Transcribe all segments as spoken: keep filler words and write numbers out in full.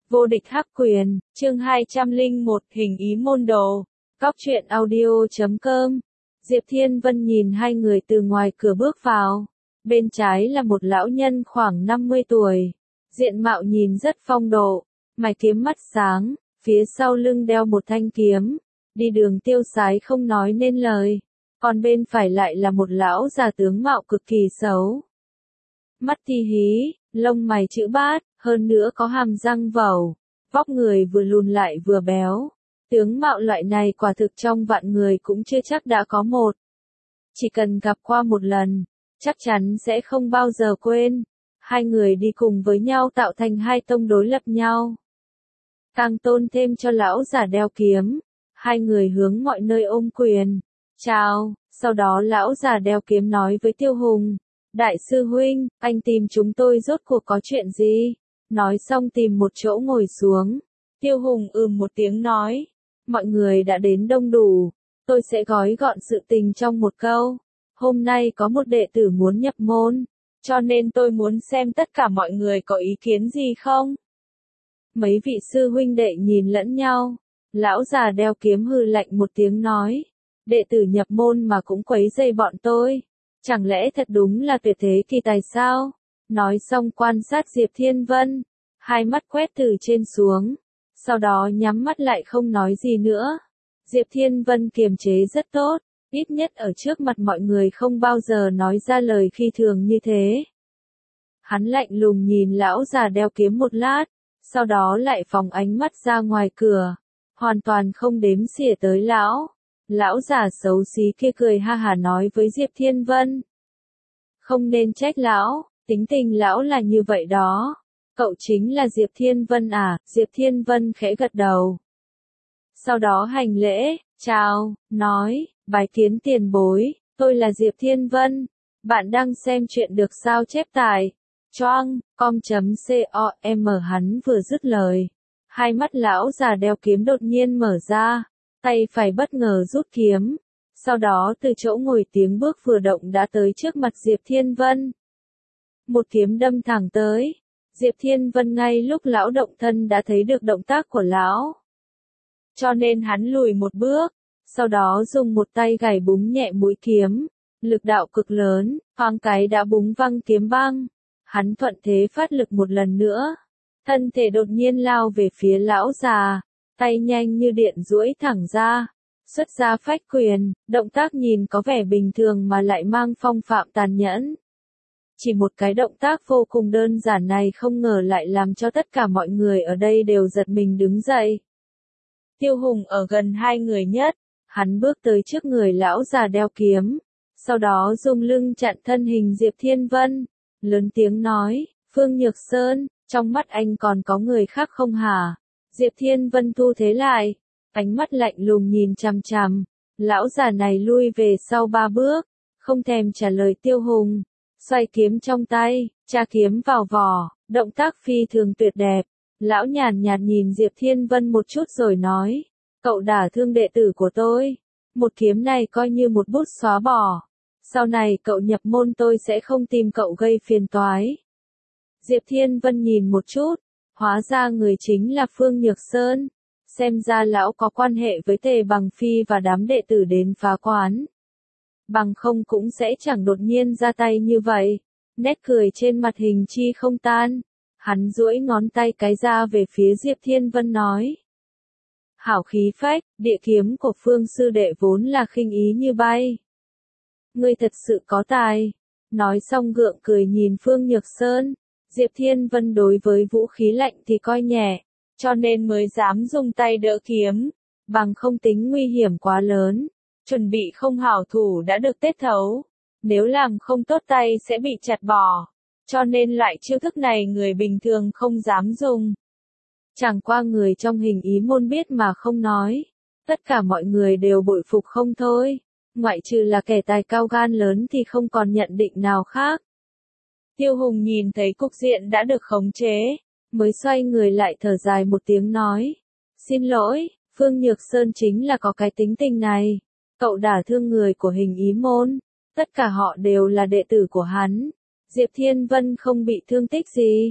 Vô địch hắc quyền, chương hai trăm lẻ một, hình ý môn đồ. Cóc truyện audio chấm com. Diệp Thiên Vân nhìn hai người từ ngoài cửa bước vào. Bên trái là một lão nhân khoảng năm mươi tuổi. Diện mạo nhìn rất phong độ, mày kiếm mắt sáng, phía sau lưng đeo một thanh kiếm. Đi đường tiêu sái không nói nên lời. Còn bên phải lại là một lão già tướng mạo cực kỳ xấu. Mắt ti hí, lông mày chữ bát, hơn nữa có hàm răng vẩu, vóc người vừa lùn lại vừa béo. Tướng mạo loại này quả thực trong vạn người cũng chưa chắc đã có một. Chỉ cần gặp qua một lần, chắc chắn sẽ không bao giờ quên. Hai người đi cùng với nhau tạo thành hai tông đối lập nhau. Càng tôn thêm cho lão già đeo kiếm. Hai người hướng mọi nơi ôm quyền. Chào, sau đó lão già đeo kiếm nói với Tiêu Hùng. Đại sư huynh, anh tìm chúng tôi rốt cuộc có chuyện gì? Nói xong tìm một chỗ ngồi xuống. Tiêu Hùng ừm một tiếng nói. Mọi người đã đến đông đủ. Tôi sẽ gói gọn sự tình trong một câu. Hôm nay có một đệ tử muốn nhập môn. Cho nên tôi muốn xem tất cả mọi người có ý kiến gì không? Mấy vị sư huynh đệ nhìn lẫn nhau. Lão già đeo kiếm hừ lạnh một tiếng nói. Đệ tử nhập môn mà cũng quấy rầy bọn tôi. Chẳng lẽ thật đúng là tuyệt thế kỳ tài sao? Nói xong quan sát Diệp Thiên Vân. Hai mắt quét từ trên xuống. Sau đó nhắm mắt lại không nói gì nữa. Diệp Thiên Vân kiềm chế rất tốt. Ít nhất ở trước mặt mọi người không bao giờ nói ra lời khi thường như thế. Hắn lạnh lùng nhìn lão già đeo kiếm một lát. Sau đó lại phóng ánh mắt ra ngoài cửa. Hoàn toàn không đếm xỉa tới lão. Lão già xấu xí kia cười ha hà nói với Diệp Thiên Vân. Không nên trách lão, tính tình lão là như vậy đó. Cậu chính là Diệp Thiên Vân à? Diệp Thiên Vân khẽ gật đầu. Sau đó hành lễ, chào, nói, bái kiến tiền bối, tôi là Diệp Thiên Vân. Bạn đang xem chuyện được sao chép tại choang com.com. Hắn vừa dứt lời. Hai mắt lão già đeo kiếm đột nhiên mở ra. Tay phải bất ngờ rút kiếm. Sau đó từ chỗ ngồi tiếng bước vừa động đã tới trước mặt Diệp Thiên Vân. Một kiếm đâm thẳng tới. Diệp Thiên Vân ngay lúc lão động thân đã thấy được động tác của lão. Cho nên hắn lùi một bước. Sau đó dùng một tay gảy búng nhẹ mũi kiếm. Lực đạo cực lớn, thoáng cái đã búng văng kiếm băng. Hắn thuận thế phát lực một lần nữa. Thân thể đột nhiên lao về phía lão già. Tay nhanh như điện duỗi thẳng ra, xuất ra phách quyền, động tác nhìn có vẻ bình thường mà lại mang phong phạm tàn nhẫn. Chỉ một cái động tác vô cùng đơn giản này không ngờ lại làm cho tất cả mọi người ở đây đều giật mình đứng dậy. Tiêu Hùng ở gần hai người nhất, hắn bước tới trước người lão già đeo kiếm, sau đó dùng lưng chặn thân hình Diệp Thiên Vân, lớn tiếng nói, Phương Nhược Sơn, trong mắt anh còn có người khác không hả? Diệp Thiên Vân thu thế lại, ánh mắt lạnh lùng nhìn chằm chằm, lão già này lui về sau ba bước, không thèm trả lời Tiêu Hùng, xoay kiếm trong tay, tra kiếm vào vỏ, động tác phi thường tuyệt đẹp, lão nhàn nhạt nhìn Diệp Thiên Vân một chút rồi nói, cậu đả thương đệ tử của tôi, một kiếm này coi như một bút xóa bỏ, sau này cậu nhập môn tôi sẽ không tìm cậu gây phiền toái. Diệp Thiên Vân nhìn một chút. Hóa ra người chính là Phương Nhược Sơn. Xem ra lão có quan hệ với Tề Bằng Phi và đám đệ tử đến phá quán. Bằng không cũng sẽ chẳng đột nhiên ra tay như vậy. Nét cười trên mặt hình chi không tan. Hắn duỗi ngón tay cái ra về phía Diệp Thiên Vân nói. Hảo khí phách, địa kiếm của Phương sư đệ vốn là khinh ý như bay. Ngươi thật sự có tài. Nói xong gượng cười nhìn Phương Nhược Sơn. Diệp Thiên Vân đối với vũ khí lạnh thì coi nhẹ, cho nên mới dám dùng tay đỡ kiếm, bằng không tính nguy hiểm quá lớn, chuẩn bị không hảo thủ đã được tết thấu, nếu làm không tốt tay sẽ bị chặt bỏ, cho nên loại chiêu thức này người bình thường không dám dùng. Chẳng qua người trong hình ý môn biết mà không nói, tất cả mọi người đều bội phục không thôi, ngoại trừ là kẻ tài cao gan lớn thì không còn nhận định nào khác. Tiêu Hùng nhìn thấy cục diện đã được khống chế, mới xoay người lại thở dài một tiếng nói. Xin lỗi, Phương Nhược Sơn chính là có cái tính tình này. Cậu đả thương người của hình ý môn, tất cả họ đều là đệ tử của hắn. Diệp Thiên Vân không bị thương tích gì.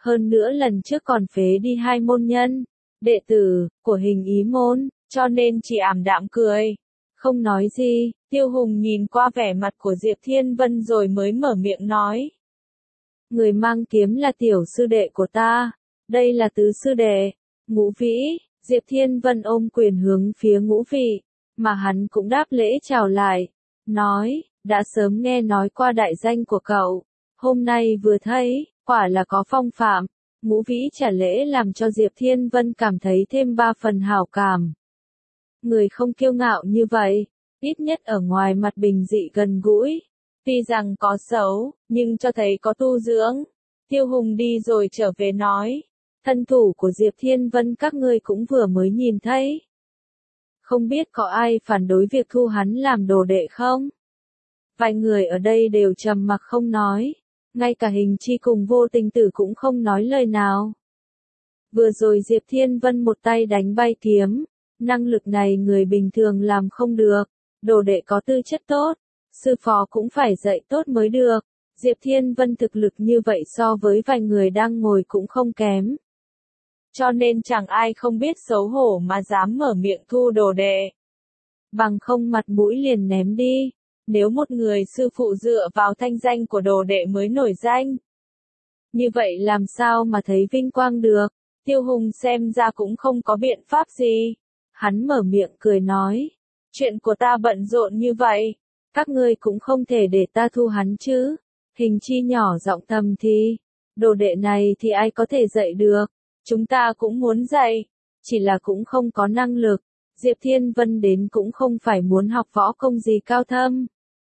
hơn nữa lần trước còn phế đi hai môn nhân, đệ tử, của hình ý môn, cho nên chỉ ảm đạm cười. Không nói gì, Tiêu Hùng nhìn qua vẻ mặt của Diệp Thiên Vân rồi mới mở miệng nói. Người mang kiếm là tiểu sư đệ của ta, đây là tứ sư đệ, Ngũ Vĩ. Diệp Thiên Vân ôm quyền hướng phía Ngũ Vị, mà hắn cũng đáp lễ chào lại, nói, đã sớm nghe nói qua đại danh của cậu, hôm nay vừa thấy, quả là có phong phạm. Ngũ Vĩ trả lễ làm cho Diệp Thiên Vân cảm thấy thêm ba phần hảo cảm. Người không kiêu ngạo như vậy, ít nhất ở ngoài mặt bình dị gần gũi, tuy rằng có xấu, nhưng cho thấy có tu dưỡng. Tiêu Hùng đi rồi trở về nói, thân thủ của Diệp Thiên Vân các ngươi cũng vừa mới nhìn thấy. Không biết có ai phản đối việc thu hắn làm đồ đệ không? Vài người ở đây đều trầm mặc không nói, ngay cả Hình Chi cùng Vô Tình Tử cũng không nói lời nào. Vừa rồi Diệp Thiên Vân một tay đánh bay kiếm, năng lực này người bình thường làm không được, đồ đệ có tư chất tốt, sư phó cũng phải dạy tốt mới được. Diệp Thiên Vân thực lực như vậy so với vài người đang ngồi cũng không kém. Cho nên chẳng ai không biết xấu hổ mà dám mở miệng thu đồ đệ. Bằng không mặt mũi liền ném đi, nếu một người sư phụ dựa vào thanh danh của đồ đệ mới nổi danh. Như vậy làm sao mà thấy vinh quang được, Tiêu Hùng xem ra cũng không có biện pháp gì. Hắn mở miệng cười nói, chuyện của ta bận rộn như vậy, các ngươi cũng không thể để ta thu hắn chứ. Hình Chi nhỏ giọng thầm thì, đồ đệ này thì ai có thể dạy được, chúng ta cũng muốn dạy, chỉ là cũng không có năng lực. Diệp Thiên Vân đến cũng không phải muốn học võ công gì cao thâm.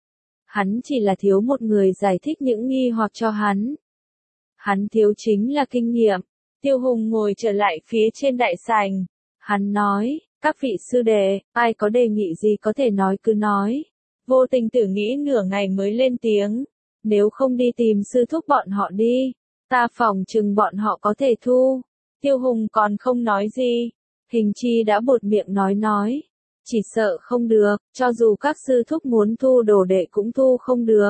Hắn chỉ là thiếu một người giải thích những nghi hoặc cho hắn. Hắn thiếu chính là kinh nghiệm. Tiêu Hùng ngồi trở lại phía trên đại sảnh. Hắn nói, các vị sư đệ, ai có đề nghị gì có thể nói cứ nói. Vô Tình Tử nghĩ nửa ngày mới lên tiếng. Nếu không đi tìm sư thúc bọn họ đi, ta phỏng chừng bọn họ có thể thu. Tiêu Hùng còn không nói gì. Hình Chi đã buột miệng nói nói. Chỉ sợ không được, cho dù các sư thúc muốn thu đồ đệ cũng thu không được.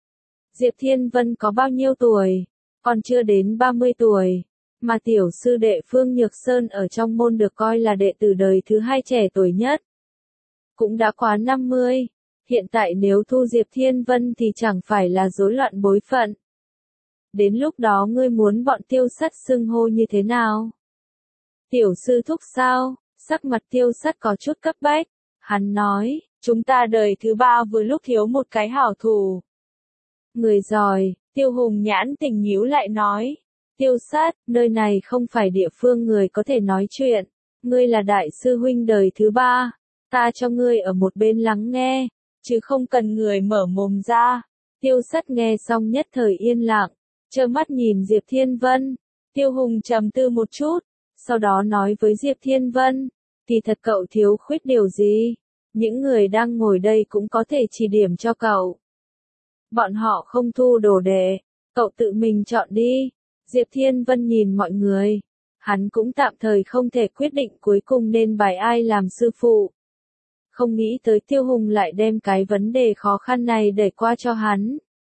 Diệp Thiên Vân có bao nhiêu tuổi? Còn chưa đến ba mươi tuổi. Mà tiểu sư đệ Phương Nhược Sơn ở trong môn được coi là đệ tử đời thứ hai trẻ tuổi nhất. Cũng đã quá năm mươi. Hiện tại nếu thu Diệp Thiên Vân thì chẳng phải là rối loạn bối phận. Đến lúc đó ngươi muốn bọn Tiêu Sắt xưng hô như thế nào? Tiểu sư thúc sao? Sắc mặt Tiêu Sắt có chút cấp bách. Hắn nói, chúng ta đời thứ ba vừa lúc thiếu một cái hảo thủ. Người giỏi, Tiêu Hùng nhãn tình nhíu lại nói. Tiêu Sắt, nơi này không phải địa phương người có thể nói chuyện. Ngươi là đại sư huynh đời thứ ba. Ta cho ngươi ở một bên lắng nghe, chứ không cần người mở mồm ra. Tiêu Sắt nghe xong nhất thời yên lặng, trơ mắt nhìn Diệp Thiên Vân. Tiêu Hùng trầm tư một chút, sau đó nói với Diệp Thiên Vân, thì thật cậu thiếu khuyết điều gì? Những người đang ngồi đây cũng có thể chỉ điểm cho cậu. Bọn họ không thu đồ đệ, cậu tự mình chọn đi. Diệp Thiên Vân nhìn mọi người, hắn cũng tạm thời không thể quyết định cuối cùng nên bài ai làm sư phụ. Không nghĩ tới Tiêu Hùng lại đem cái vấn đề khó khăn này đẩy qua cho hắn.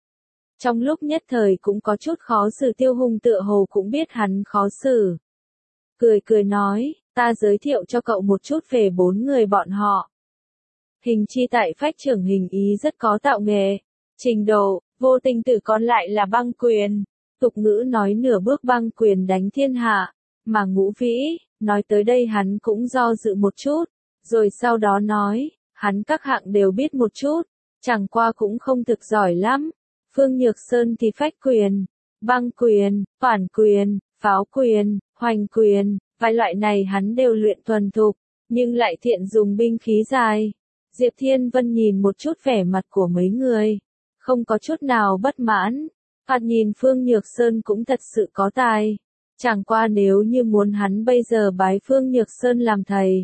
Trong lúc nhất thời cũng có chút khó xử, Tiêu Hùng tựa hồ cũng biết hắn khó xử. Cười cười nói, ta giới thiệu cho cậu một chút về bốn người bọn họ. Hình Chi tại phách trưởng hình ý rất có tạo nghề, trình độ. Vô Tình Tử còn lại là băng quyền. Tục ngữ nói nửa bước băng quyền đánh thiên hạ. Mà Ngũ Vĩ, nói tới đây hắn cũng do dự một chút, rồi sau đó nói, hắn các hạng đều biết một chút, chẳng qua cũng không thực giỏi lắm. Phương Nhược Sơn thì phách quyền, băng quyền, phản quyền, pháo quyền, hoành quyền, vài loại này hắn đều luyện thuần thục, nhưng lại thiện dùng binh khí dài. Diệp Thiên Vân nhìn một chút vẻ mặt của mấy người, không có chút nào bất mãn. Thoạt nhìn Phương Nhược Sơn cũng thật sự có tài. Chẳng qua nếu như muốn hắn bây giờ bái Phương Nhược Sơn làm thầy,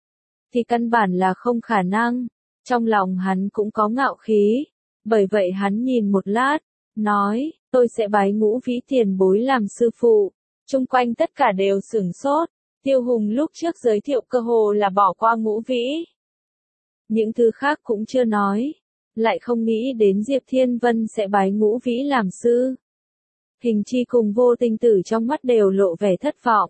thì căn bản là không khả năng. Trong lòng hắn cũng có ngạo khí. Bởi vậy hắn nhìn một lát, nói, tôi sẽ bái Ngũ Vĩ tiền bối làm sư phụ. Chung quanh tất cả đều sửng sốt. Tiêu Hùng lúc trước giới thiệu cơ hồ là bỏ qua Ngũ Vĩ. Những thứ khác cũng chưa nói. Lại không nghĩ đến Diệp Thiên Vân sẽ bái Ngũ Vĩ làm sư. Hình chi cùng Vô Tình Tử trong mắt đều lộ vẻ thất vọng.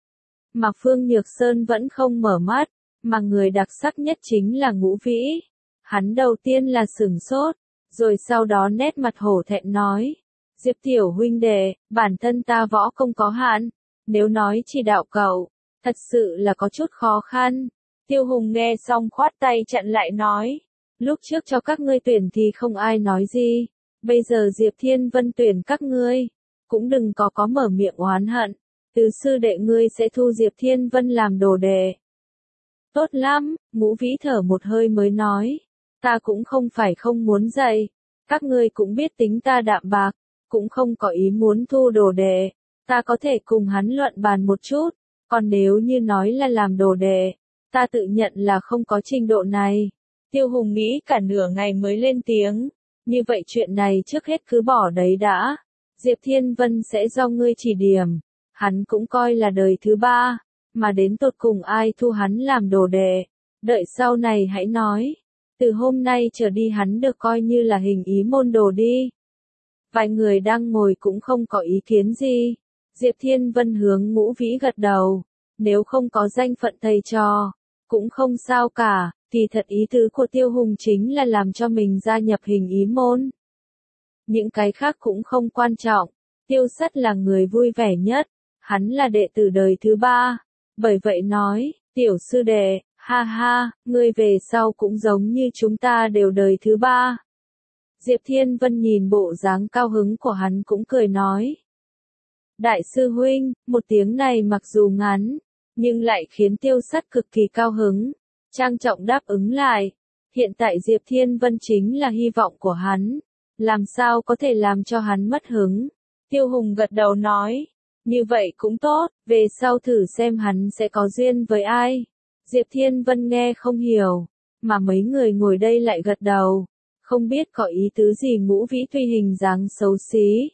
Mà Phương Nhược Sơn vẫn không mở mắt, mà người đặc sắc nhất chính là Ngũ Vĩ. Hắn đầu tiên là sửng sốt, rồi sau đó nét mặt hổ thẹn nói. Diệp tiểu huynh đệ, bản thân ta võ công có hạn, nếu nói chỉ đạo cậu, thật sự là có chút khó khăn. Tiêu Hùng nghe xong khoát tay chặn lại nói. Lúc trước cho các ngươi tuyển thì không ai nói gì, bây giờ Diệp Thiên Vân tuyển các ngươi, cũng đừng có có mở miệng oán hận, từ sư đệ ngươi sẽ thu Diệp Thiên Vân làm đồ đệ. Tốt lắm, Ngũ Vĩ thở một hơi mới nói, ta cũng không phải không muốn dạy, các ngươi cũng biết tính ta đạm bạc, cũng không có ý muốn thu đồ đệ, ta có thể cùng hắn luận bàn một chút, còn nếu như nói là làm đồ đệ, ta tự nhận là không có trình độ này. Tiêu Hùng nghĩ cả nửa ngày mới lên tiếng, như vậy chuyện này trước hết cứ bỏ đấy đã, Diệp Thiên Vân sẽ do ngươi chỉ điểm, hắn cũng coi là đời thứ ba, mà đến tột cùng ai thu hắn làm đồ đệ, đợi sau này hãy nói, từ hôm nay trở đi hắn được coi như là hình ý môn đồ đi. Vài người đang ngồi cũng không có ý kiến gì, Diệp Thiên Vân hướng Ngũ Vĩ gật đầu, nếu không có danh phận thầy trò, cũng không sao cả. Kỳ thật ý tứ của Tiêu Hùng chính là làm cho mình gia nhập hình ý môn. Những cái khác cũng không quan trọng, Tiêu Sắt là người vui vẻ nhất, hắn là đệ tử đời thứ ba, bởi vậy nói, tiểu sư đệ, ha ha, ngươi về sau cũng giống như chúng ta đều đời thứ ba. Diệp Thiên Vân nhìn bộ dáng cao hứng của hắn cũng cười nói. Đại sư huynh, một tiếng này mặc dù ngắn, nhưng lại khiến Tiêu Sắt cực kỳ cao hứng. Trang trọng đáp ứng lại, hiện tại Diệp Thiên Vân chính là hy vọng của hắn, làm sao có thể làm cho hắn mất hứng. Tiêu Hùng gật đầu nói, như vậy cũng tốt, về sau thử xem hắn sẽ có duyên với ai. Diệp Thiên Vân nghe không hiểu, mà mấy người ngồi đây lại gật đầu, không biết có ý tứ gì. Ngũ Vĩ tuy hình dáng xấu xí,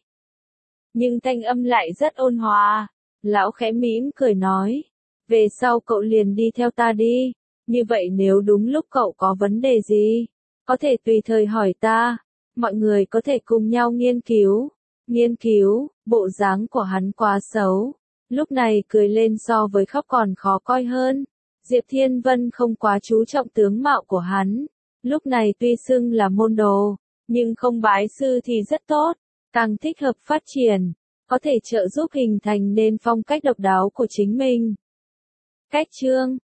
nhưng thanh âm lại rất ôn hòa, lão khẽ mỉm cười nói, về sau cậu liền đi theo ta đi. Như vậy nếu đúng lúc cậu có vấn đề gì, có thể tùy thời hỏi ta, mọi người có thể cùng nhau nghiên cứu. Nghiên cứu, bộ dáng của hắn quá xấu, lúc này cười lên so với khóc còn khó coi hơn. Diệp Thiên Vân không quá chú trọng tướng mạo của hắn, lúc này tuy xưng là môn đồ, nhưng không bái sư thì rất tốt, càng thích hợp phát triển, có thể trợ giúp hình thành nên phong cách độc đáo của chính mình. Cách chương